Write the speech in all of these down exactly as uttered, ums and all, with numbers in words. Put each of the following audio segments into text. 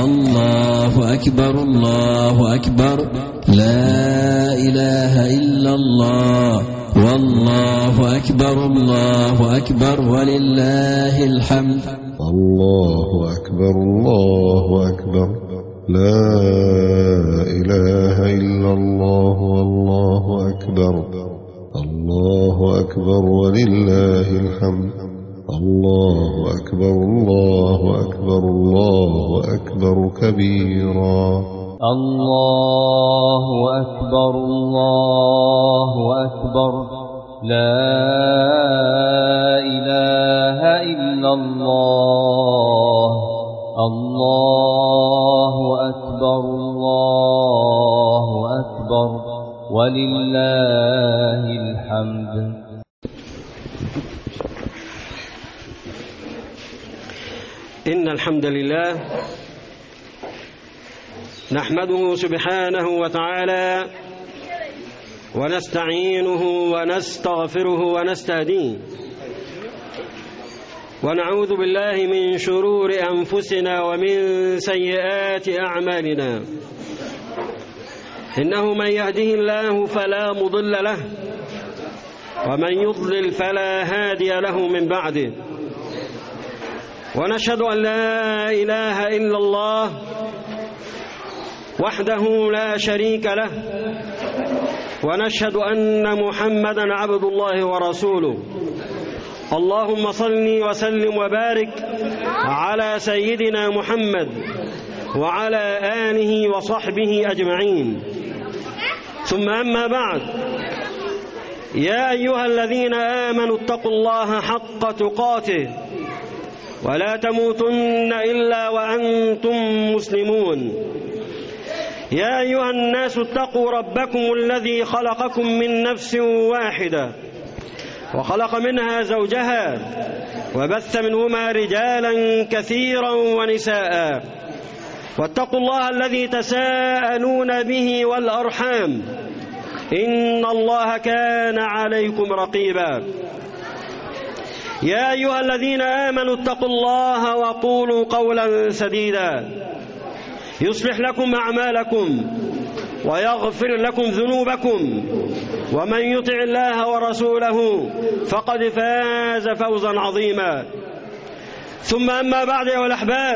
الله أكبر الله أكبر لا إله إلا الله والله أكبر الله أكبر ولله الحمد. الله أكبر الله أكبر لا إله إلا الله والله أكبر الله أكبر ولله الحمد. الله أكبر الله أكبر الله أكبر كبيرا. الله أكبر الله أكبر لا إله إلا الله الله أكبر الله أكبر ولله الحمد. إن الحمد لله نحمده سبحانه وتعالى ونستعينه ونستغفره ونستهديه ونعوذ بالله من شرور أنفسنا ومن سيئات أعمالنا. إنه من يهده الله فلا مضل له ومن يضلل فلا هادي له من بعده. ونشهد أن لا إله إلا الله وحده لا شريك له ونشهد أن محمدا عبد الله ورسوله. اللهم صل وسلم وبارك على سيدنا محمد وعلى آله وصحبه أجمعين. ثم أما بعد، يا أيها الذين آمنوا اتقوا الله حق تقاته ولا تموتن إلا وأنتم مسلمون. يا أيها الناس اتقوا ربكم الذي خلقكم من نفس واحدة وخلق منها زوجها وبث منهما رجالا كثيرا ونساء واتقوا الله الذي تساءلون به والأرحام إن الله كان عليكم رقيبا. يا أيها الذين آمنوا اتقوا الله وقولوا قولا سديدا يصلح لكم أعمالكم ويغفر لكم ذنوبكم ومن يطع الله ورسوله فقد فاز فوزا عظيما. ثم أما بعد أيها الأحباب،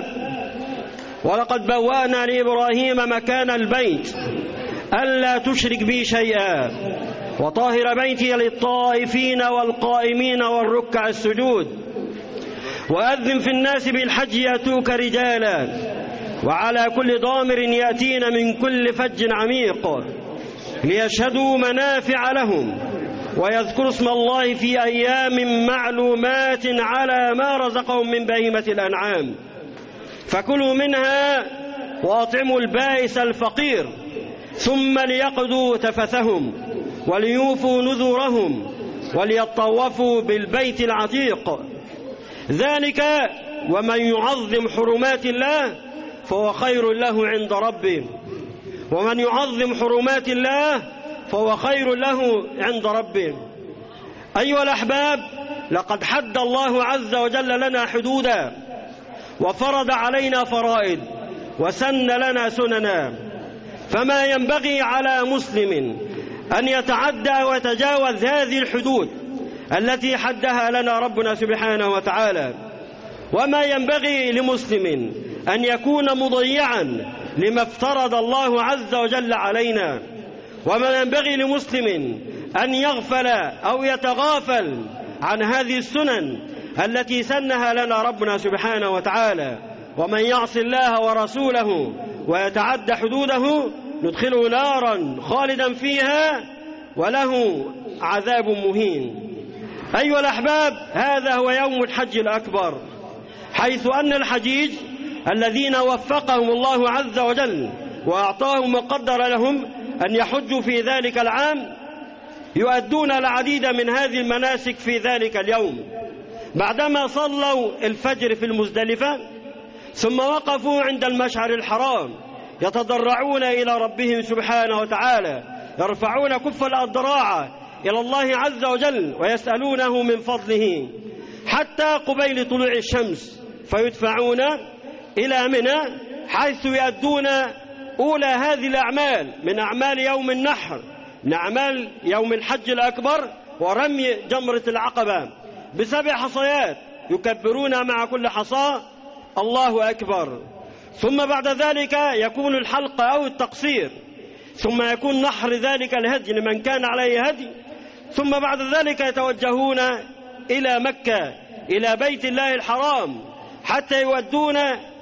ولقد بوأنا لإبراهيم مكان البيت ألا تشرك بي شيئا وطاهر بيتي للطائفين والقائمين والركع السجود وأذن في الناس بالحج يأتوك رجالا وعلى كل ضامر يأتين من كل فج عميق ليشهدوا منافع لهم ويذكروا اسم الله في أيام معلومات على ما رزقهم من بهيمة الأنعام فكلوا منها وأطعموا البائس الفقير ثم ليقضوا تفثهم وليوفوا نذورهم وليطوفوا بالبيت العتيق. ذلك ومن يعظم حرمات الله فهو خير له عند ربه ومن يعظم حرمات الله فهو خير له عند ربه. أيها الأحباب، لقد حد الله عز وجل لنا حدودا وفرض علينا فرائض وسن لنا سننا، فما ينبغي على مسلم أن يتعدى ويتجاوز هذه الحدود التي حدها لنا ربنا سبحانه وتعالى، وما ينبغي لمسلم أن يكون مضيعا لما افترض الله عز وجل علينا، وما ينبغي لمسلم أن يغفل أو يتغافل عن هذه السنن التي سنها لنا ربنا سبحانه وتعالى. ومن يعص الله ورسوله ويتعدى حدوده ندخله نارا خالدا فيها وله عذاب مهين. أيها الأحباب، هذا هو يوم الحج الأكبر، حيث أن الحجيج الذين وفقهم الله عز وجل وأعطاهم وقدر لهم أن يحجوا في ذلك العام يؤدون العديد من هذه المناسك في ذلك اليوم. بعدما صلوا الفجر في المزدلفة ثم وقفوا عند المشعر الحرام يتضرعون إلى ربهم سبحانه وتعالى، يرفعون كف الأضراع إلى الله عز وجل ويسألونه من فضله حتى قبيل طلوع الشمس، فيدفعون إلى منى حيث يؤدون أولى هذه الأعمال من أعمال يوم النحر، من أعمال يوم الحج الأكبر ورمي جمرة العقبة بسبع حصيات يكبرون مع كل حصاة الله أكبر. ثم بعد ذلك يكون الحلق أو التقصير، ثم يكون نحر ذلك الهدي لمن كان عليه هدي، ثم بعد ذلك يتوجهون إلى مكة إلى بيت الله الحرام حتى يودون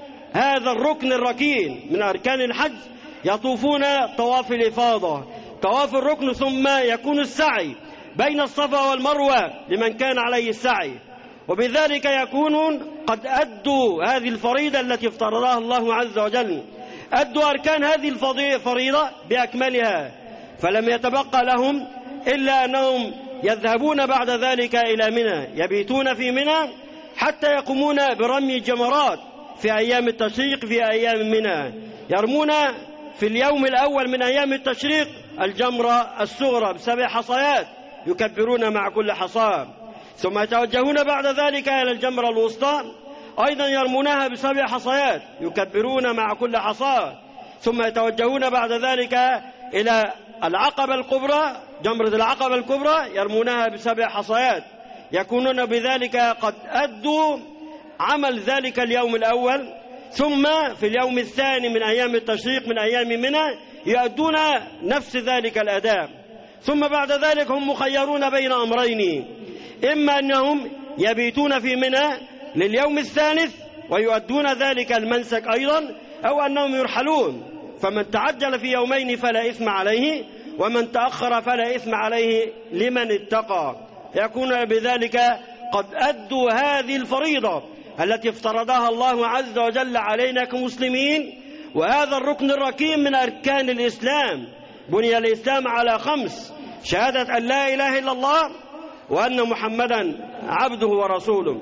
هذا الركن الركين من أركان الحج، يطوفون طواف الإفاضة طواف الركن، ثم يكون السعي بين الصفا والمروة لمن كان عليه السعي، وبذلك يكونون قد أدوا هذه الفريضة التي افترضها الله عز وجل، أدوا أركان هذه الفريضة بأكملها، فلم يتبقى لهم إلا أنهم يذهبون بعد ذلك إلى منى، يبيتون في منى حتى يقومون برمي الجمرات في أيام التشريق في أيام منى، يرمون في اليوم الأول من أيام التشريق الجمرة الصغرى بسبع حصيات يكبرون مع كل حصاة، ثم يتوجهون بعد ذلك إلى الجمرة الوسطى أيضا يرمونها بسبع حصيات يكبرون مع كل حصاة، ثم يتوجهون بعد ذلك إلى العقبة الكبرى جمرة العقبة الكبرى يرمونها بسبع حصيات، يكونون بذلك قد أدوا عمل ذلك اليوم الأول. ثم في اليوم الثاني من أيام التشريق من أيام منى يؤدون نفس ذلك الأداء، ثم بعد ذلك هم مخيرون بين أمرين، إما أنهم يبيتون في منى لليوم الثالث ويؤدون ذلك المنسك أيضا، أو أنهم يرحلون، فمن تعجل في يومين فلا إثم عليه ومن تأخر فلا إثم عليه لمن اتقى، يكون بذلك قد أدوا هذه الفريضة التي افترضها الله عز وجل علينا كمسلمين، وهذا الركن الركين من أركان الإسلام. بني الإسلام على خمس: شهادة أن لا إله إلا الله وأن محمدا عبده ورسوله،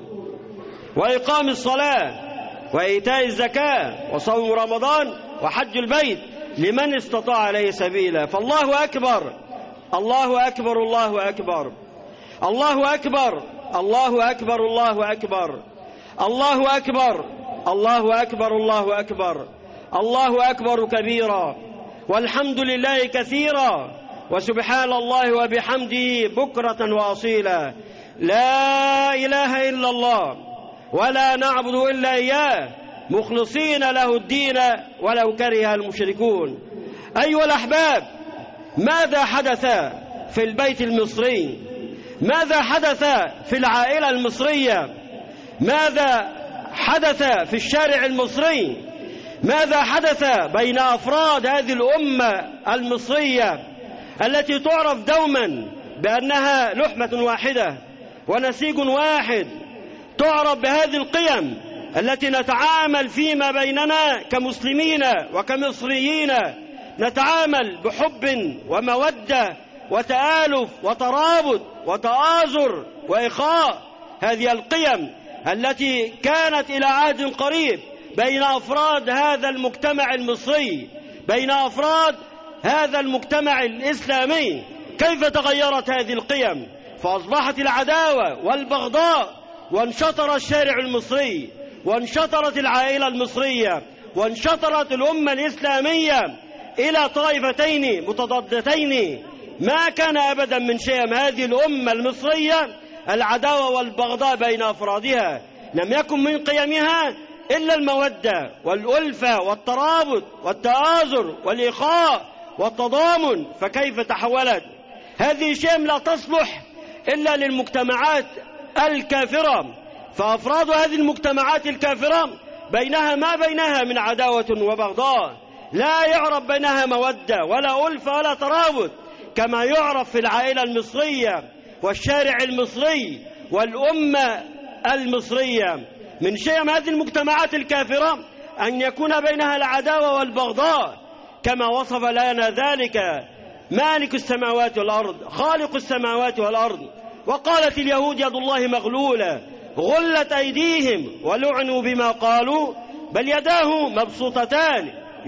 وإقام الصلاة، وإيتاء الزكاة، وصوم رمضان، وحج البيت لمن استطاع عليه سبيلا. فالله أكبر الله أكبر الله أكبر الله أكبر الله أكبر الله أكبر الله أكبر الله أكبر الله أكبر الله أكبر كبيرا، والحمد لله كثيرا، وسبحان الله وبحمده بكرة وأصيلا. لا إله إلا الله ولا نعبد إلا إياه مخلصين له الدين ولو كره المشركون. أيها الأحباب، ماذا حدث في البيت المصري؟ ماذا حدث في العائلة المصرية؟ ماذا حدث في الشارع المصري؟ ماذا حدث بين أفراد هذه الأمة المصرية التي تعرف دوما بأنها لحمة واحدة ونسيج واحد، تعرف بهذه القيم التي نتعامل فيما بيننا كمسلمين وكمصريين، نتعامل بحب ومودة وتآلف وترابط وتآزر وإخاء، هذه القيم التي كانت إلى عهد قريب بين أفراد هذا المجتمع المصري، بين أفراد هذا المجتمع الإسلامي. كيف تغيرت هذه القيم فأصبحت العداوة والبغضاء، وانشطر الشارع المصري، وانشطرت العائلة المصرية، وانشطرت الأمة الإسلامية إلى طائفتين متضادتين. ما كان أبدا من شيم هذه الأمة المصرية العداوة والبغضاء بين أفرادها، لم يكن من قيمها إلا المودة والألفة والترابط والتآزر والإخاء والتضامن. فكيف تحولت هذه شيم لا تصلح إلا للمجتمعات الكافرة، فأفراد هذه المجتمعات الكافرة بينها ما بينها من عداوة وبغضاء، لا يعرف بينها مودة ولا ألفة ولا ترابط كما يعرف في العائلة المصرية والشارع المصري والأمة المصرية. من شيم هذه المجتمعات الكافرة أن يكون بينها العداوة والبغضاء كما وصف لنا ذلك مالك السماوات والأرض خالق السماوات والأرض. وقالت اليهود يد الله مغلولة غلت أيديهم ولعنوا بما قالوا بل يداه مبسوطتان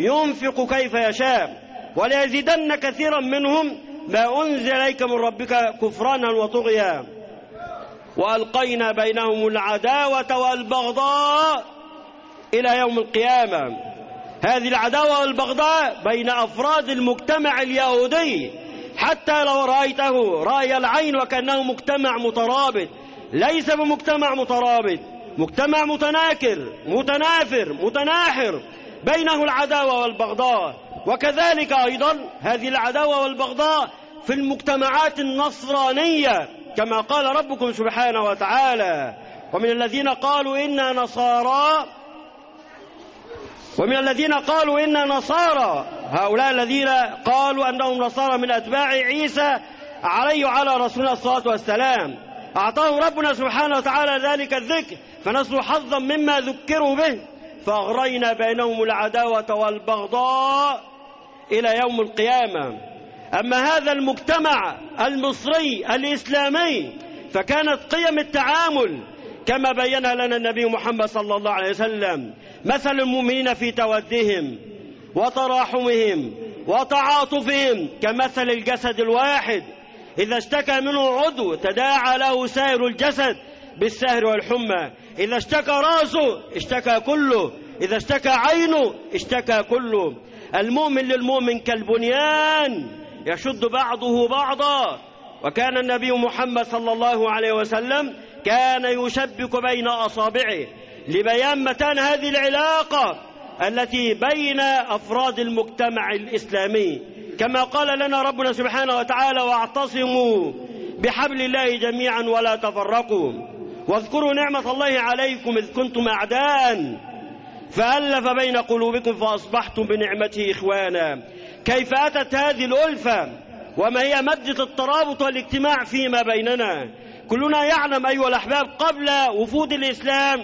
ينفق كيف يشاء وليزيدن كثيرا منهم ما أنزل إليك من ربك كفرانا وطغيا وألقينا بينهم العداوة والبغضاء إلى يوم القيامة. هذه العداوة والبغضاء بين أفراد المجتمع اليهودي، حتى لو رأيته رأي العين وكأنه مجتمع مترابط، ليس بمجتمع مترابط، مجتمع متناكر متنافر متناحر، بينه العداوة والبغضاء. وكذلك أيضا هذه العداوة والبغضاء في المجتمعات النصرانية، كما قال ربكم سبحانه وتعالى: ومن الذين قالوا إنا نصارى ومن الذين قالوا إنا نصارى هؤلاء الذين قالوا أنهم نصارى من أتباع عيسى عليه وعلى رسولنا الصلاة والسلام، أعطاهم ربنا سبحانه وتعالى ذلك الذكر فنسوا حظا مما ذكروا به فأغرينا بينهم العداوة والبغضاء إلى يوم القيامة. أما هذا المجتمع المصري الإسلامي فكانت قيم التعامل كما بينها لنا النبي محمد صلى الله عليه وسلم: مثل المؤمنين في تودهم وتراحمهم وتعاطفهم كمثل الجسد الواحد، إذا اشتكى منه عضو تداعى له سائر الجسد بالسهر والحمى، إذا اشتكى رأسه اشتكى كله، إذا اشتكى عينه اشتكى كله. المؤمن للمؤمن كالبنيان يشد بعضه بعضا. وكان النبي محمد صلى الله عليه وسلم كان يشبك بين أصابعه لبيان متان هذه العلاقة التي بين أفراد المجتمع الإسلامي، كما قال لنا ربنا سبحانه وتعالى: واعتصموا بحبل الله جميعا ولا تفرقوا واذكروا نعمة الله عليكم إذ كنتم أعداء فألف بين قلوبكم فأصبحتم بنعمته إخوانا. كيف أتت هذه الألفة وما هي مادة الترابط والاجتماع فيما بيننا؟ كلنا يعلم أيها الأحباب قبل وفود الإسلام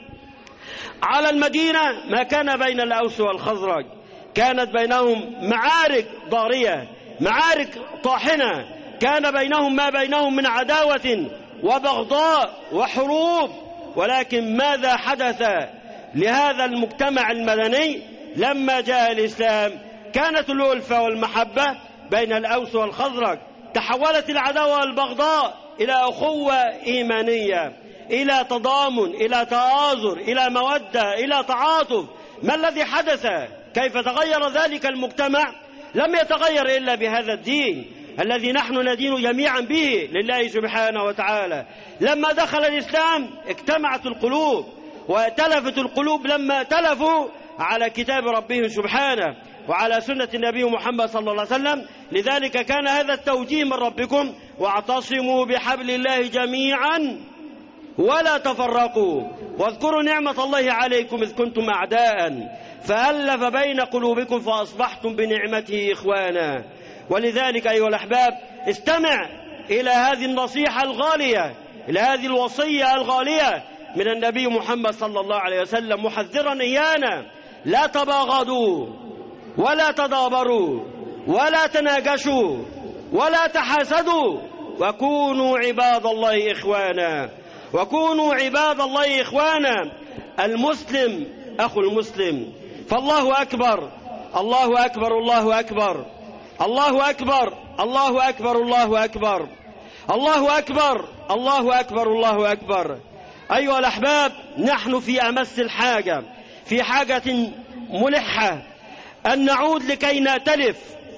على المدينة ما كان بين الأوس والخزرج، كانت بينهم معارك ضارية، معارك طاحنة، كان بينهم ما بينهم من عداوة وبغضاء وحروب. ولكن ماذا حدث لهذا المجتمع المدني لما جاء الإسلام؟ كانت الألفة والمحبة بين الأوس والخزرج، تحولت العداوة والبغضاء إلى أخوة إيمانية، إلى تضامن، إلى تآزر، إلى مودة، إلى تعاطف. ما الذي حدث؟ كيف تغير ذلك المجتمع؟ لم يتغير إلا بهذا الدين الذي نحن ندين جميعا به لله سبحانه وتعالى. لما دخل الإسلام اجتمعت القلوب وتلفت القلوب لما تلفوا على كتاب ربهم سبحانه وعلى سنة النبي محمد صلى الله عليه وسلم. لذلك كان هذا التوجيه من ربكم: واعتصموا بحبل الله جميعا ولا تفرقوا واذكروا نعمة الله عليكم إذ كنتم أعداء فألف بين قلوبكم فأصبحتم بنعمته إخوانا. ولذلك أيها الأحباب استمع إلى هذه النصيحة الغالية، إلى هذه الوصية الغالية من النبي محمد صلى الله عليه وسلم محذرا إيانا: لا تباغضوا ولا تدابروا ولا تناجشوا ولا تحاسدوا وكونوا عباد الله إخوانا، وكونوا عباد الله إخوانا. المسلم أخو المسلم. فالله أكبر الله أكبر الله أكبر الله أكبر الله أكبر الله أكبر الله أكبر الله أكبر الله أكبر. أيها الأحباب، نحن في أمس الحاجة، في حاجة ملحة أن نعود لكي نأتلف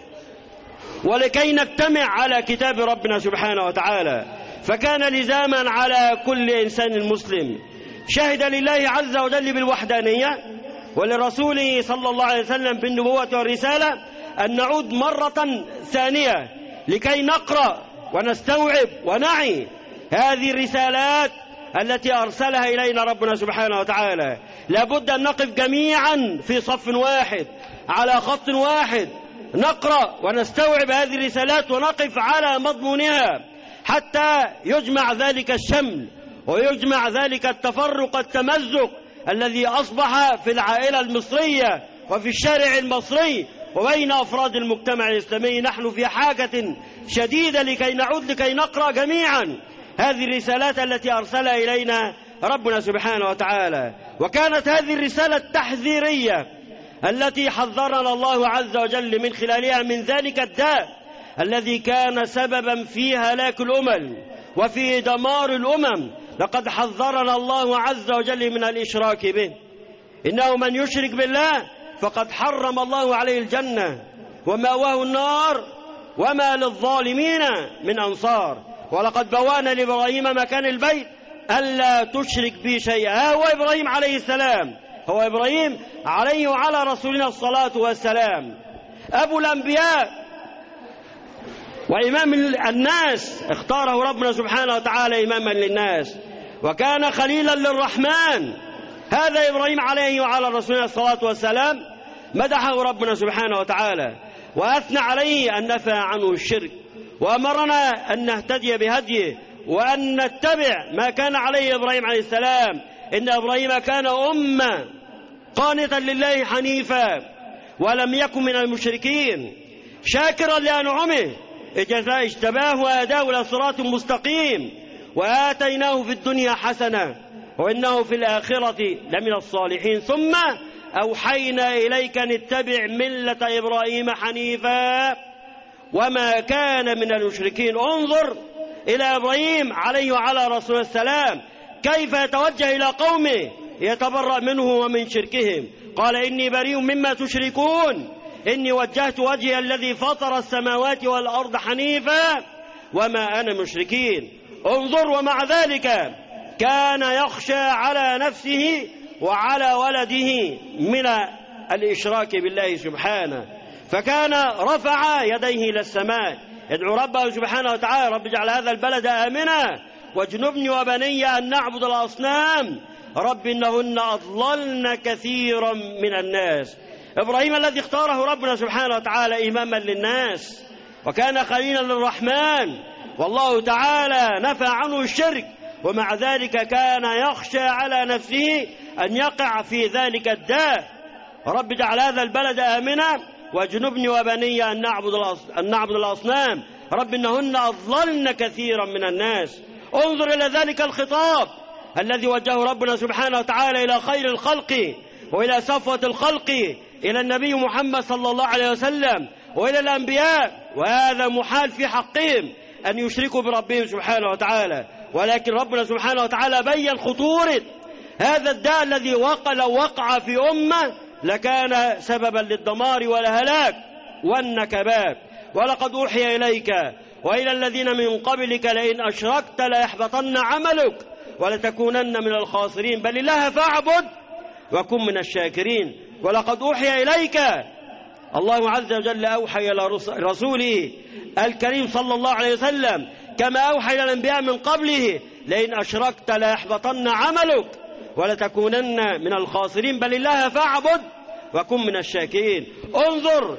ولكي نجتمع على كتاب ربنا سبحانه وتعالى. فكان لزاما على كل إنسان مسلم شهد لله عز وجل بالوحدانية ولرسوله صلى الله عليه وسلم بالنبوة والرسالة أن نعود مرة ثانية لكي نقرأ ونستوعب ونعي هذه الرسالات التي أرسلها إلينا ربنا سبحانه وتعالى. لابد أن نقف جميعا في صف واحد على خط واحد، نقرأ ونستوعب هذه الرسالات ونقف على مضمونها حتى يجمع ذلك الشمل ويجمع ذلك التفرق التمزق الذي أصبح في العائلة المصرية وفي الشارع المصري وبين أفراد المجتمع الإسلامي. نحن في حاجة شديدة لكي نعود لكي نقرأ جميعا هذه الرسالات التي أرسلها إلينا ربنا سبحانه وتعالى. وكانت هذه الرسالة التحذيرية التي حذرنا الله عز وجل من خلالها من ذلك الداء الذي كان سببا في هلاك الأمم وفي دمار الأمم. لقد حذرنا الله عز وجل من الإشراك به، إنه من يشرك بالله فقد حرم الله عليه الجنة ومأواه النار وما للظالمين من أنصار. ولقد بوأنا لإبراهيم مكان البيت ألا تشرك بي شيئا. هو إبراهيم عليه السلام، هو إبراهيم عليه وعلى رسولنا الصلاة والسلام أبو الأنبياء وإمام الناس، اختاره ربنا سبحانه وتعالى إماما للناس، وكان خليلا للرحمن. هذا إبراهيم عليه وعلى رسولنا الصلاة والسلام مدحه ربنا سبحانه وتعالى وأثنى عليه أن نفى عنه الشرك، وأمرنا أن نهتدي بهديه وأن نتبع ما كان عليه إبراهيم عليه السلام. إن إبراهيم كان أمة قانتا لله حنيفا ولم يكن من المشركين شاكرا لأنعمه اجتباه وهداه إلى صراط مستقيم وآتيناه في الدنيا حسنة وإنه في الآخرة لمن الصالحين. ثم أوحينا إليك أن اتبع ملة إبراهيم حنيفا وما كان من المشركين. انظر إلى إبراهيم عليه وعلى رسول السلام كيف يتوجه إلى قومه يتبرأ منه ومن شركهم. قال إني بريء مما تشركون إني وجهت وجهي الذي فطر السماوات والأرض حنيفا وما أنا مشركين. انظر ومع ذلك كان يخشى على نفسه وعلى ولده من الإشراك بالله سبحانه، فكان رفع يديه إلى السماء يدعو ربه سبحانه وتعالى رب اجعل هذا البلد آمنا واجنبني وبني أن نعبد الأصنام رب إنهن أضللن كثيرا من الناس. إبراهيم الذي اختاره ربنا سبحانه وتعالى إماما للناس وكان خليلا للرحمن، والله تعالى نفى عنه الشرك، ومع ذلك كان يخشى على نفسه أن يقع في ذلك الداء. رب اجعل هذا البلد آمنا واجنبني وبني أن نعبد أن نعبد الأصنام رب إنهن أضللن كثيرا من الناس. انظر إلى ذلك الخطاب الذي وجهه ربنا سبحانه وتعالى إلى خير الخلق وإلى صفوة الخلق، إلى النبي محمد صلى الله عليه وسلم وإلى الأنبياء، وهذا محال في حقهم أن يشركوا بربهم سبحانه وتعالى. ولكن ربنا سبحانه وتعالى بيّن خطورة هذا الداء الذي وقع لو وقع في أمة لكان سببا للدمار والهلاك والنكبات. ولقد أوحي إليك وإلى الذين من قبلك لئن أشركت ليحبطن عملك ولتكونن من الخاسرين بل الله فاعبد وكن من الشاكرين. ولقد أوحي إليك، الله عز وجل أوحي إلى رسوله الكريم صلى الله عليه وسلم كما أوحي إلى الأنبياء من قبله لئن أشركت ليحبطن عملك ولتكونن من الخاسرين بل الله فاعبد وكن من الشاكرين. انظر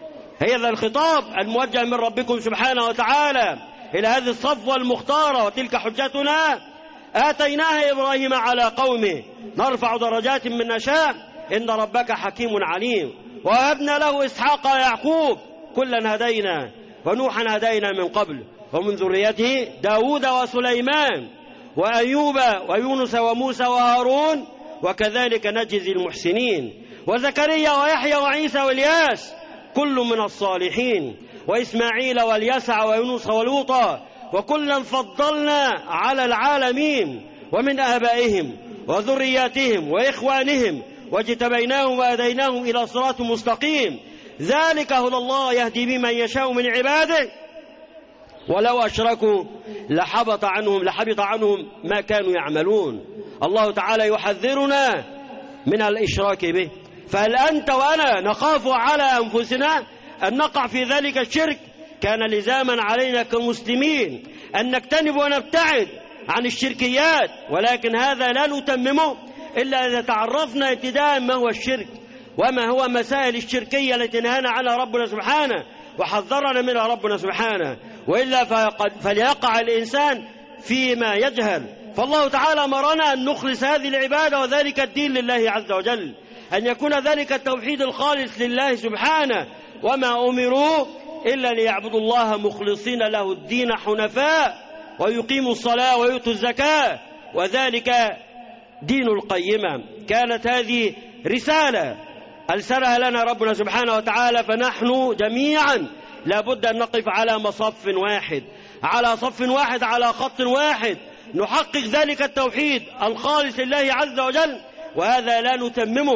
هذا الخطاب الموجه من ربكم سبحانه وتعالى إلى هذه الصفوة المختارة. وتلك حجتنا آتيناها إبراهيم على قومه نرفع درجات من نشاء إن ربك حكيم عليم. ووهبنا له إسحاق ويعقوب كلا هدينا ونوحا هدينا من قبل ومن ذريته داود وسليمان وأيوب ويونس وموسى وهارون وكذلك نجزي المحسنين. وزكريا ويحيى وعيسى والياس كل من الصالحين وإسماعيل واليسع ويونس ولوطا وكلا فضلنا على العالمين ومن آبائهم وذرياتهم وإخوانهم واجتبيناهم وهديناهم إلى صراط مستقيم. ذلك هدى الله يهدي بمن يشاء من عباده ولو أشركوا لحبط عنهم لحبط عنهم ما كانوا يعملون. الله تعالى يحذرنا من الإشراك به، فهل أنت وأنا نخاف على أنفسنا أن نقع في ذلك الشرك؟ كان لزاما علينا كمسلمين أن نجتنب ونبتعد عن الشركيات، ولكن هذا لا نتممه إلا إذا تعرفنا ابتداء ما هو الشرك وما هو مسائل الشركية التي نهانا عنها ربنا سبحانه وحذرنا منها ربنا سبحانه، وإلا فليقع الإنسان فيما يجهل. فالله تعالى أمرنا أن نخلص هذه العبادة وذلك الدين لله عز وجل، أن يكون ذلك التوحيد الخالص لله سبحانه، وما أمروا إلا ليعبدوا الله مخلصين له الدين حنفاء ويقيموا الصلاة ويؤتوا الزكاة وذلك دين القيمة. كانت هذه رسالة أرسلها لنا ربنا سبحانه وتعالى، فنحن جميعا لابد أن نقف على مصف واحد على صف واحد على خط واحد نحقق ذلك التوحيد الخالص لله عز وجل، وهذا لا نتممه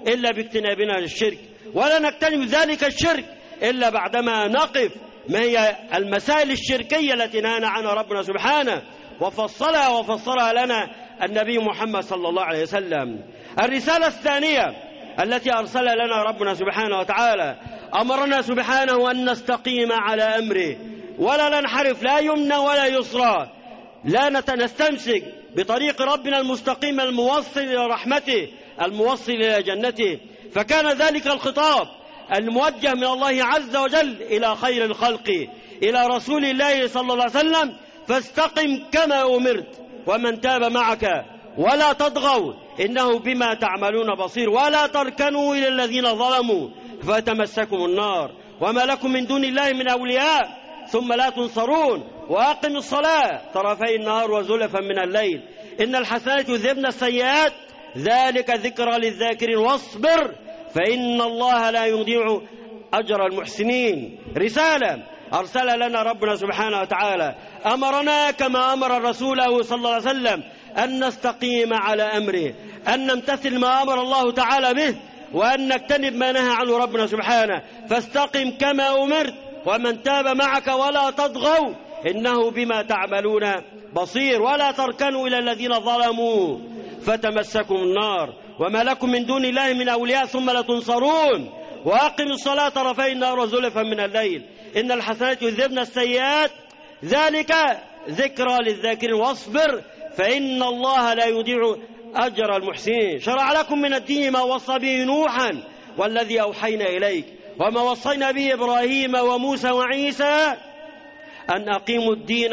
إلا باجتنابنا للشرك، ولا نجتنب ذلك الشرك إلا بعدما نقف ما هي المسائل الشركية التي نهانا عنها ربنا سبحانه وفصلها وفصلها لنا النبي محمد صلى الله عليه وسلم. الرسالة الثانية التي أرسلها لنا ربنا سبحانه وتعالى، أمرنا سبحانه أن نستقيم على أمره ولا ننحرف لا يمنى ولا يسرى، لا نستمسك بطريق ربنا المستقيم الموصل إلى رحمته الموصل إلى جنته. فكان ذلك الخطاب الموجه من الله عز وجل إلى خير الخلق، إلى رسول الله صلى الله عليه وسلم: فاستقم كما أمرت ومن تاب معك ولا تطغوا إنه بما تعملون بصير ولا تركنوا إلى الذين ظلموا فتمسكم النار وما لكم من دون الله من أولياء ثم لا تنصرون وأقم الصلاة طرفي النهار وزلفا من الليل إن الحسنات يذهبن السيئات ذلك ذكرى للذاكرين واصبر فإن الله لا يضيع أجر المحسنين. رسالة أرسل لنا ربنا سبحانه وتعالى، أمرنا كما أمر رسوله صلى الله عليه وسلم أن نستقيم على أمره، أن نمتثل ما أمر الله تعالى به، وأن نجتنب ما نهى عنه ربنا سبحانه. فاستقم كما أمرت ومن تاب معك ولا تطغوا إنه بما تعملون بصير ولا تركنوا إلى الذين ظلموا فتمسكم النار وما لكم من دون الله من أولياء ثم لا تنصرون وأقم الصلاة طرفي النهار وزلفا من الليل إن الحسنات يذهبن السيئات ذلك ذكرى للذاكرين واصبر فإن الله لا يضيع أجر المحسنين. شرع لكم من الدين ما وصى به نوحا والذي أوحينا إليك وما وصينا به إبراهيم وموسى وعيسى أن أقيموا الدين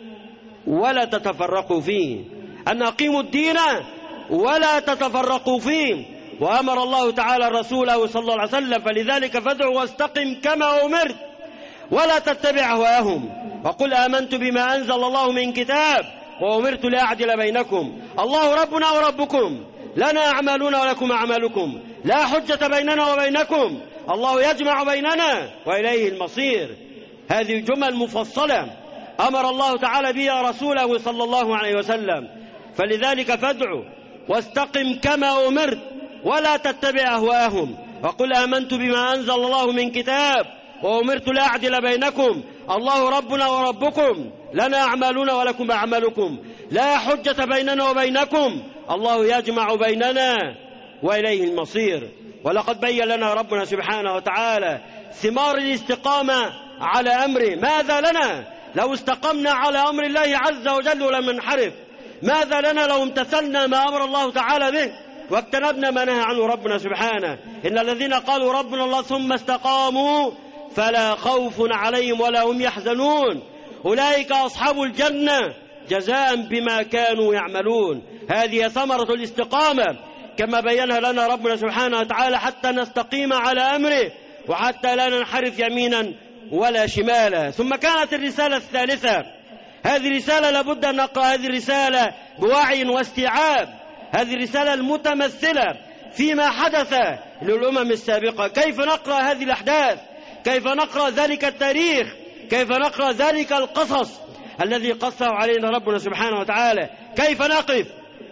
ولا تتفرقوا فيه، أن أقيموا الدين ولا تتفرقوا فيه. وأمر الله تعالى رسوله صلى الله عليه وسلم فلذلك فادعوا واستقم كما أمرت ولا تتبع أهواءهم وقل آمنت بما أنزل الله من كتاب وأمرت لأعدل بينكم الله ربنا وربكم لنا أعمالنا ولكم أعمالكم لا حجة بيننا وبينكم الله يجمع بيننا وإليه المصير. هذه جمل مفصلة أمر الله تعالى بها رسوله صلى الله عليه وسلم. فلذلك فادعوا واستقم كما أمرت ولا تتبع أهواءهم وقل آمنت بما أنزل الله من كتاب وأمرت لأعدل بينكم الله ربنا وربكم لنا أعمالنا ولكم أعمالكم لا حجة بيننا وبينكم الله يجمع بيننا وإليه المصير. ولقد بين لنا ربنا سبحانه وتعالى ثمار الاستقامة على أمره. ماذا لنا لو استقمنا على أمر الله عز وجل ولم ننحرف؟ ماذا لنا لو امتثلنا ما أمر الله تعالى به واجتنبنا ما نهى عنه ربنا سبحانه؟ إن الذين قالوا ربنا الله ثم استقاموا فلا خوف عليهم ولا هم يحزنون أولئك أصحاب الجنة جزاء بما كانوا يعملون. هذه ثمرة الاستقامة كما بينها لنا ربنا سبحانه وتعالى حتى نستقيم على أمره وحتى لا ننحرف يمينا ولا شمالا. ثم كانت الرسالة الثالثة، هذه الرسالة لابد أن نقرأ هذه الرسالة بوعي واستيعاب، هذه الرسالة المتمثلة فيما حدث للأمم السابقة. كيف نقرأ هذه الأحداث؟ كيف نقرأ ذلك التاريخ؟ كيف نقرأ ذلك القصص الذي قصه علينا ربنا سبحانه وتعالى؟ كيف نقف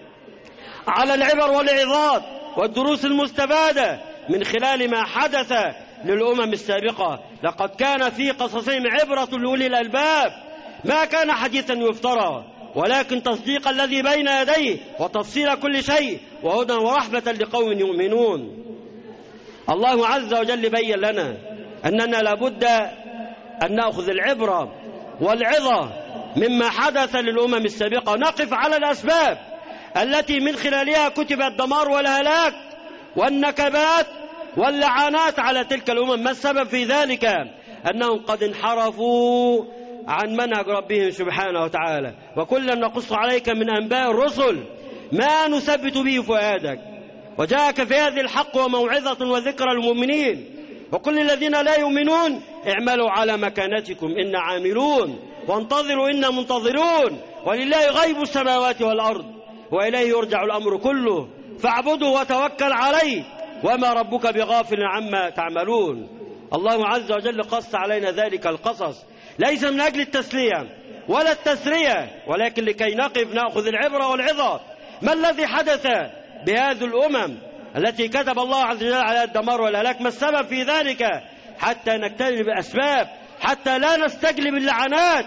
على العبر والعظات والدروس المستفادة من خلال ما حدث للأمم السابقة؟ لقد كان في قصصهم عبرة لأولي الألباب، ما كان حديثا يفترى ولكن تصديق الذي بين يديه وتفصيل كل شيء وهدى ورحمة لقوم يؤمنون. الله عز وجل بين لنا أننا لابد أن نأخذ العبرة والعظة مما حدث للأمم السابقة، نقف على الأسباب التي من خلالها كتب الدمار والهلاك والنكبات واللعنات على تلك الأمم. ما السبب في ذلك؟ أنهم قد انحرفوا عن منهج ربهم سبحانه وتعالى. وكلا نقص عليك من أنباء الرسل ما نثبت به فؤادك وجاءك في هذه الحق وموعظة وذكرى المؤمنين وكل الذين لا يؤمنون اعملوا على مكانتكم إنا عاملون وانتظروا إنا منتظرون ولله غيب السماوات والأرض وإليه يرجع الأمر كله فاعبده وتوكل عليه وما ربك بغافل عما تعملون. الله عز وجل قص علينا ذلك القصص ليس من أجل التسلية ولا التسرية ولكن لكي نقف نأخذ العبرة والعظة. ما الذي حدث بهذه الأمم التي كتب الله عز وجل على الدمار والهلاك. ما السبب في ذلك؟ حتى نجتنب الأسباب، حتى لا نستجلب اللعنات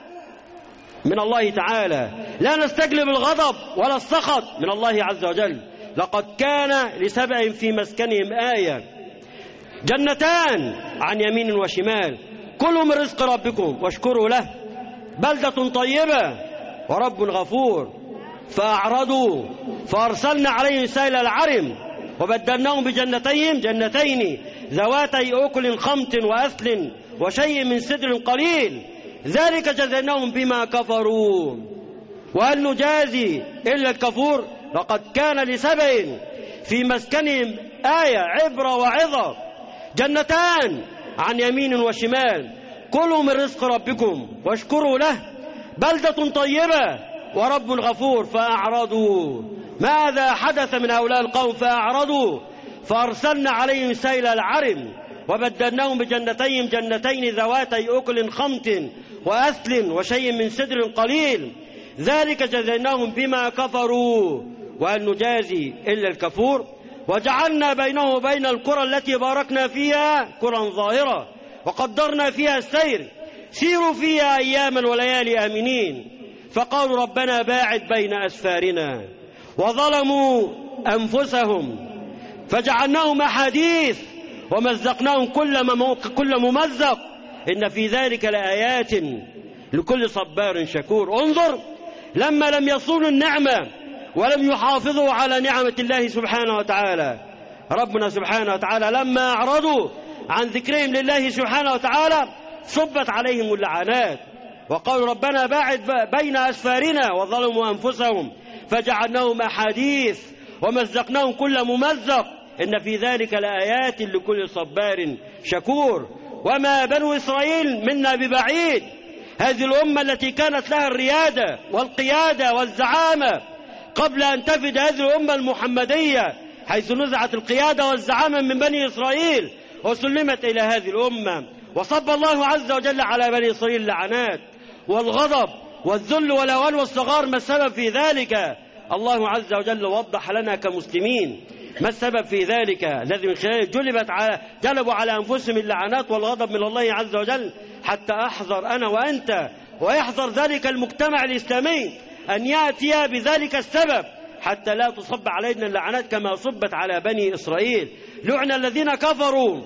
من الله تعالى، لا نستجلب الغضب ولا السخط من الله عز وجل. لقد كان لسبأ في مسكنهم آية، جنتان عن يمين وشمال، كلوا من رزق ربكم واشكروا له، بلدة طيبة ورب غفور. فأعرضوا فأرسلنا عليهم سيل العرم وبدلناهم بجنتين جنتين ذواتي أكل خمط وأثل وشيء من سدر قليل، ذلك جزيناهم بما كفروا وهل نجازي إلا الكفور. لقد كان لسبأ في مسكنهم آية، عبرة وعظة، جنتان عن يمين وشمال، كلوا من رزق ربكم واشكروا له، بلدة طيبة ورب غفور. فأعرضوا، ماذا حدث من هؤلاء القوم؟ فأعرضوا فأرسلنا عليهم سيل العرم وبدلناهم بجنتين جنتين ذواتي أكل خمط وأثل وشيء من سدر قليل، ذلك جزيناهم بما كفروا وهل نجازي إلا الكفور. وجعلنا بينه وبين القرى التي باركنا فيها قرى ظاهرة وقدرنا فيها السير، سيروا فيها أياما وليالي آمنين. فقالوا ربنا باعد بين أسفارنا، وظلموا أنفسهم فجعلناهم أحاديث ومزقناهم كل ممزق، إن في ذلك لآيات لكل صبار شكور. انظر لما لم يصونوا النعمة ولم يحافظوا على نعمة الله سبحانه وتعالى، ربنا سبحانه وتعالى لما أعرضوا عن ذكرهم لله سبحانه وتعالى صبت عليهم اللعنات، وقالوا ربنا باعد بين أسفارنا، وظلموا أنفسهم فجعلناهم أحاديث ومزقناهم كل ممزق، إن في ذلك لآيات لكل صبار شكور. وما بنو إسرائيل منا ببعيد، هذه الأمة التي كانت لها الريادة والقيادة والزعامة قبل أن تفد هذه الأمة المحمدية، حيث نزعت القيادة والزعامة من بني إسرائيل وسلمت إلى هذه الأمة، وصب الله عز وجل على بني إسرائيل اللعنات والغضب والذل والهوان والصغار. ما السبب في ذلك؟ الله عز وجل وضح لنا كمسلمين ما السبب في ذلك الذي من خلاله جلبت على جلبوا على أنفسهم اللعنات والغضب من الله عز وجل. حتى أحذر أنا وأنت ويحذر ذلك المجتمع الإسلامي أن يأتي بذلك السبب، حتى لا تصب علينا اللعنات كما صبت على بني إسرائيل. لعن الذين كفروا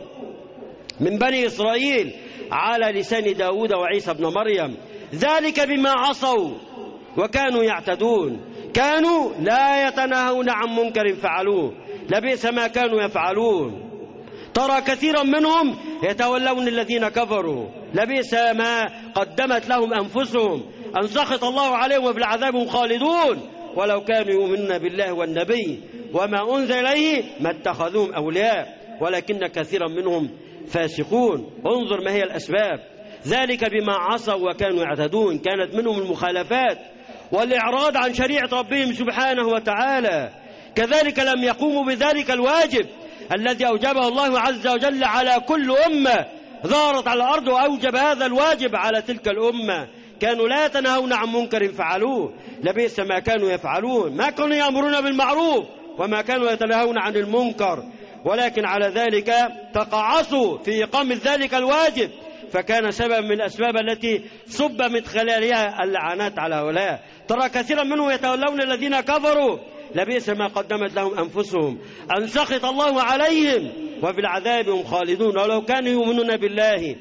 من بني إسرائيل على لسان داود وعيسى بن مريم، ذلك بما عصوا وكانوا يعتدون، كانوا لا يتناهون عن منكر فعلوه، لبئس ما كانوا يفعلون. ترى كثيرا منهم يتولون الذين كفروا، لبئس ما قدمت لهم أنفسهم، أن سخط الله عليهم وفي العذاب هم خالدون، ولو كانوا يؤمنون بالله والنبي وما أنزل إليه ما اتخذوهم أولياء ولكن كثيرا منهم فاسقون. انظر ما هي الأسباب، ذلك بما عصوا وكانوا يعتدون، كانت منهم المخالفات والإعراض عن شريعة ربهم سبحانه وتعالى. كذلك لم يقوموا بذلك الواجب الذي أوجبه الله عز وجل على كل أمة ظهرت على الأرض، وأوجب هذا الواجب على تلك الأمة. كانوا لا يتناهون عن منكر فعلوه، لبئس ما كانوا يفعلون، ما كانوا يأمرون بالمعروف وما كانوا يتناهون عن المنكر، ولكن على ذلك تقاعسوا في إقامة ذلك الواجب، فكان سبب من الأسباب التي صب من خلالها اللعنات على هؤلاء. ترى كثيرا منهم يتولون الذين كفروا، لبئس ما قدمت لهم أنفسهم، أن سخط الله عليهم وفي العذاب هم خالدون، ولو كانوا يؤمنون بالله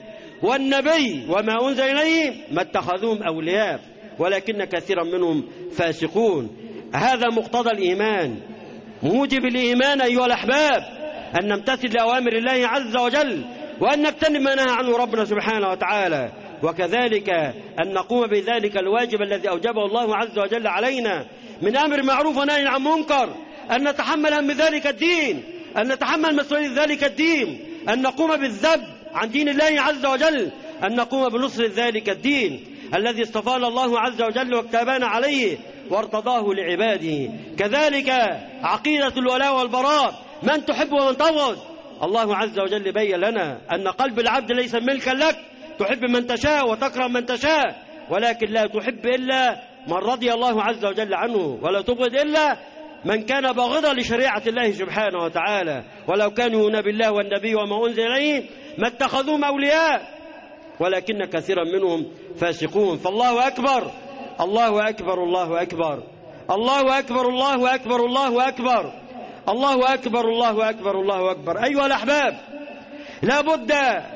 والنبي وما أنزل إليه ما اتخذوهم أولياء ولكن كثيرا منهم فاسقون. هذا مقتضى الإيمان، موجب الإيمان أيها الأحباب، أن نمتثل لأوامر الله عز وجل وأن نجتنب ما نهى عنه ربنا سبحانه وتعالى، وكذلك أن نقوم بذلك الواجب الذي أوجبه الله عز وجل علينا من أمر معروف ونهي عن منكر، أن نتحمل هم ذلك الدين، أن نتحمل مسؤولية ذلك الدين، أن نقوم بالذب عن دين الله عز وجل، أن نقوم بنصر ذلك الدين الذي اصطفانا الله عز وجل واكتبانا عليه وارتضاه لعباده. كذلك عقيدة الولاء والبراء، من تحب ومن تبغض. الله عز وجل بين لنا أن قلب العبد ليس ملكا لك، تحب من تشاء وتكره من تشاء، ولكن لا تحب إلا من رضي الله عز وجل عنه، ولا تبغض إلا من كان باغضا لشريعة الله سبحانه وتعالى، ولو كانوا يؤمنون بالله والنبي وما أنزل إليه ما اتخذوهم أولياء ولكن كثيرا منهم فاسقون. فالله أكبر الله أكبر الله أكبر الله أكبر الله أكبر الله أكبر الله أكبر الله أكبر الله أكبر. أيها الأحباب، لا بد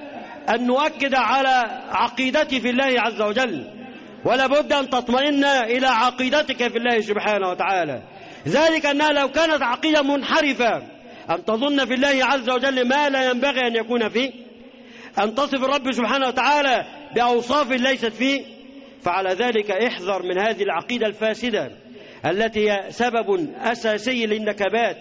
أن نؤكد على عقيدتي في الله عز وجل، ولا بد أن تطمئن إلى عقيدتك في الله سبحانه وتعالى، ذلك أنها لو كانت عقيدة منحرفة أن تظن في الله عز وجل ما لا ينبغي أن يكون فيه، أن تصف الرب سبحانه وتعالى بأوصاف ليست فيه، فعلى ذلك احذر من هذه العقيدة الفاسدة التي هي سبب أساسي للنكبات،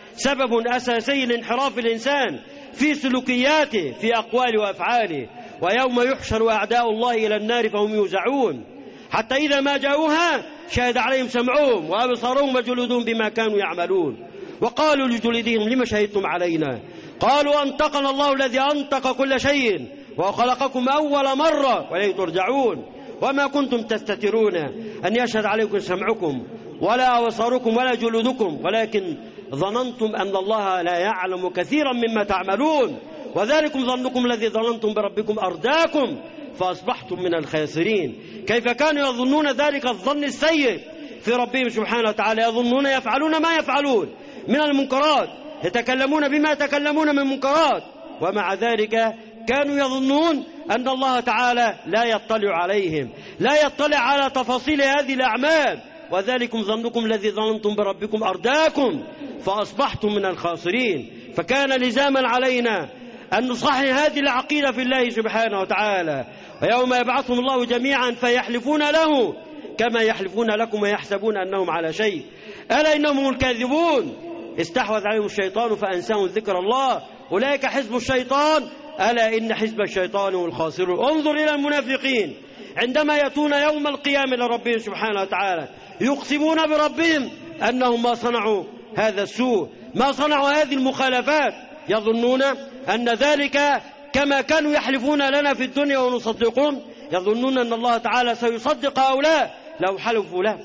سبب أساسي لانحراف الإنسان في سلوكياته في أقواله وأفعاله. ويوم يحشر أعداء الله إلى النار فهم يوزعون حتى إذا ما جاءوها شهد عليهم سمعهم وأبصارهم وجلودهم بما كانوا يعملون، وقالوا لجلودهم لما شهدتم علينا؟ قالوا أنطقنا الله الذي أنطق كل شيء وخلقكم أول مرة وإليه ترجعون، وما كنتم تستترون أن يشهد عليكم سمعكم ولا أبصاركم ولا جلودكم، ولكن ظننتم أن الله لا يعلم كثيرا مما تعملون، وذلكم ظنكم الذي ظننتم بربكم أرداكم فأصبحتم من الخاسرين. كيف كانوا يظنون ذلك الظن السيء في ربهم سبحانه وتعالى؟ يظنون يفعلون ما يفعلون من المنكرات، يتكلمون بما يتكلمون من منكرات، ومع ذلك كانوا يظنون أن الله تعالى لا يطلع عليهم، لا يطلع على تفاصيل هذه الأعمال، وذلكم ظنكم الذي ظننتم بربكم أرداكم فأصبحتم من الخاسرين. فكان لزاما علينا أن نصحح هذه العقيدة في الله سبحانه وتعالى. ويوم يبعثهم الله جميعا فيحلفون له كما يحلفون لكم ويحسبون أنهم على شيء، ألا إنهم هم الكاذبون. استحوذ عليهم الشيطان فأنساهم ذكر الله، أولئك حزب الشيطان ألا إن حزب الشيطان هم الخاسرون. انظر إلى المنافقين عندما يأتون يوم القيامة لربهم سبحانه وتعالى يقسمون بربهم أنهم ما صنعوا هذا السوء، ما صنعوا هذه المخالفات، يظنون أن ذلك كما كانوا يحلفون لنا في الدنيا ونصدقهم، يظنون أن الله تعالى سيصدق هؤلاء لو حلفوا له.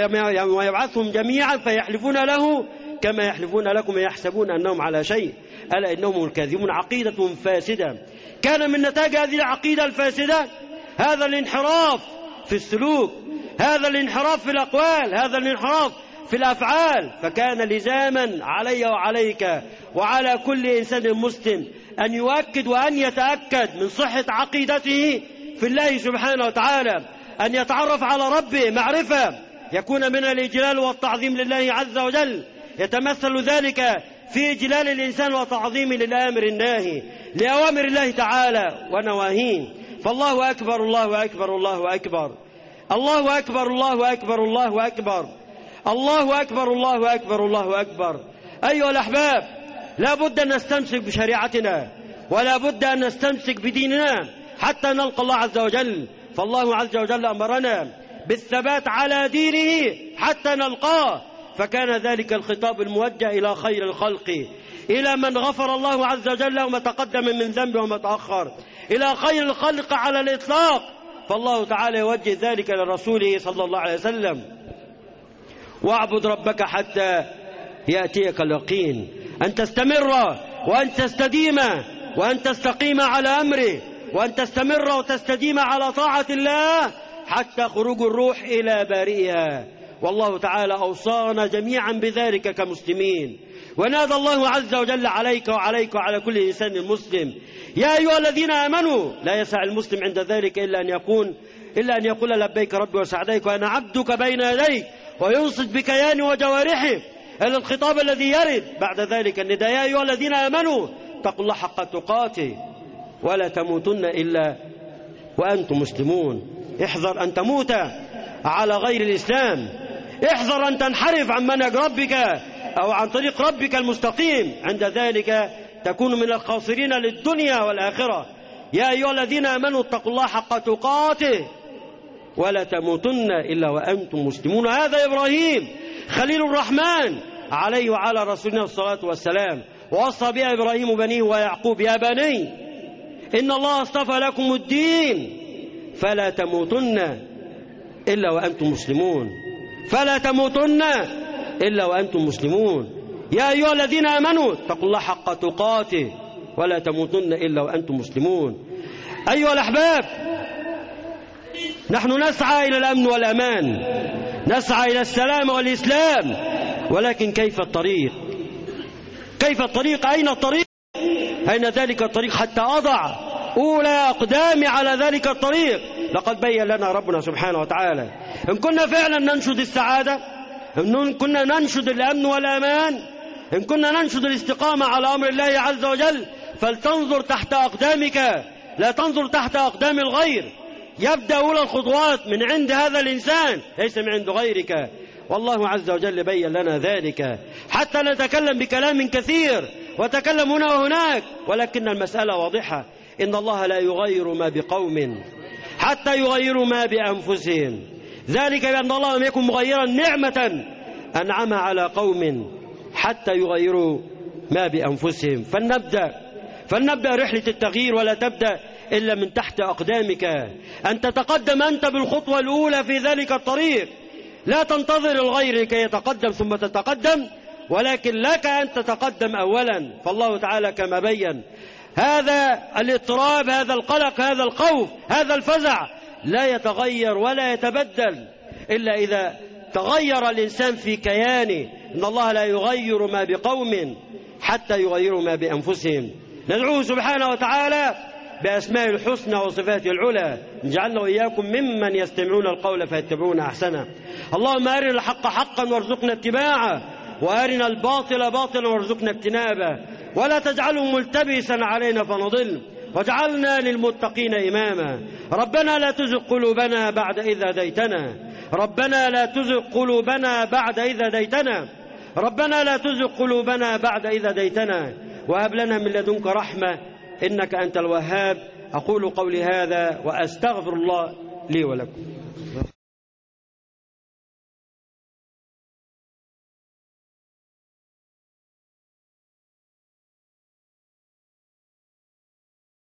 ويبعثهم جميعا فيحلفون له كما يحلفون لكم ويحسبون أنهم على شيء، ألا إنهم الكاذبون. عقيدة فاسدة كان من نتاج هذه العقيدة الفاسدة هذا الانحراف في السلوك، هذا الانحراف في الأقوال، هذا الانحراف في الأفعال. فكان لزاما علي وعليك وعلى كل إنسان مسلم أن يؤكد وأن يتأكد من صحة عقيدته في الله سبحانه وتعالى، أن يتعرف على ربه معرفة يكون من الإجلال والتعظيم لله عز وجل، يتمثل ذلك في إجلال الإنسان وتعظيم للآمر الناهي لأوامر الله تعالى ونواهيه. فالله أكبر الله أكبر الله أكبر الله أكبر الله أكبر الله أكبر الله أكبر الله أكبر الله أكبر. أيها الأحباب، لا بد أن نستمسك بشريعتنا ولا بد أن نستمسك بديننا حتى نلقى الله عز وجل. فالله عز وجل أمرنا بالثبات على دينه حتى نلقاه، فكان ذلك الخطاب الموجه إلى خير الخلق، إلى من غفر الله عز وجل وما تقدم من ذنب وما تأخر، إلى خير الخلق على الإطلاق. فالله تعالى يوجه ذلك لرسوله صلى الله عليه وسلم: واعبد ربك حتى يأتيك اليقين، أن تستمر وأن تستديم وأن تستقيم على أمره، وأن تستمر وتستديم على طاعة الله حتى خروج الروح إلى بارئها. والله تعالى أوصانا جميعا بذلك كمسلمين، ونادى الله عز وجل عليك وعليك وعلى كل إنسان مسلم: يا أيها الذين آمنوا. لا يسع المسلم عند ذلك إلا أن يكون إلا أن يقول لبيك ربي وسعديك وأنا عبدك بين يديك، وينصت بكيانه وجوارحه إلى الخطاب الذي يرد بعد ذلك النداء: يا أيها الذين آمنوا اتقوا الله حق تقاته ولا تموتن إلا وأنتم مسلمون. احذر أن تموت على غير الإسلام، احذر أن تنحرف عن منهج ربك أو عن طريق ربك المستقيم، عند ذلك تكون من الخاسرين للدنيا والآخرة. يا أيها الذين آمنوا اتقوا الله حق تقاته ولا تموتن إلا وأنتم مسلمون. هذا إبراهيم خليل الرحمن عليه وعلى رسولنا الصلاة والسلام، ووصى بها إبراهيم بنيه ويعقوب: يا بني إن الله اصطفى لكم الدين فلا تموتن إلا وأنتم مسلمون، فلا تموتن إلا وأنتم مسلمون. يا أيها الذين آمنوا اتقوا الله حق تقاته ولا تموتن إلا وأنتم مسلمون. أيها الأحباب، نحن نسعى إلى الأمن والأمان، نسعى إلى السلام والإسلام، ولكن كيف الطريق؟ كيف الطريق؟ أين الطريق؟ أين ذلك الطريق حتى أضع أولى أقدامي على ذلك الطريق؟ لقد بين لنا ربنا سبحانه وتعالى. إن كنا فعلا ننشد السعادة، إن كنا ننشد الأمن والأمان، إن كنا ننشد الاستقامة على أمر الله عز وجل، فلتنظر تحت أقدامك، لا تنظر تحت أقدام الغير. يبدأ أولى الخطوات من عند هذا الإنسان، ليس من عند غيرك. والله عز وجل بين لنا ذلك، حتى نتكلم بكلام كثير وتكلم هنا وهناك، ولكن المسألة واضحة. إن الله لا يغير ما بقوم حتى يغيروا ما بأنفسهم، ذلك بأن الله لم يكن مغيرا نعمة أنعمها على قوم حتى يغيروا ما بأنفسهم. فلنبدأ فلنبدأ رحلة التغيير، ولا تبدأ إلا من تحت أقدامك، أن تتقدم أنت بالخطوة الأولى في ذلك الطريق. لا تنتظر الغير لكي يتقدم ثم تتقدم، ولكن لك أن تتقدم أولا. فالله تعالى كما بين، هذا الاضطراب، هذا القلق، هذا الخوف، هذا الفزع لا يتغير ولا يتبدل إلا إذا تغير الإنسان في كيانه. إن الله لا يغير ما بقوم حتى يغيروا ما بأنفسهم. ندعوه سبحانه وتعالى بأسماء الحسنى وصفاته العلى، نجعلنا وإياكم ممن يستمعون القول فيتبعون أحسنه. اللهم أرنا الحق حقا وارزقنا اتباعه، وأرنا الباطل باطلا وارزقنا اجتنابه، ولا تجعله ملتبسا علينا فنضل، واجعلنا للمتقين إماما. ربنا لا تزغ قلوبنا بعد إذ هديتنا، ربنا لا تزغ قلوبنا بعد إذ هديتنا، ربنا لا تزغ قلوبنا بعد إذ هديتنا، وهب لنا من لدنك رحمة إنك أنت الوهاب. أقول قولي هذا وأستغفر الله لي ولكم.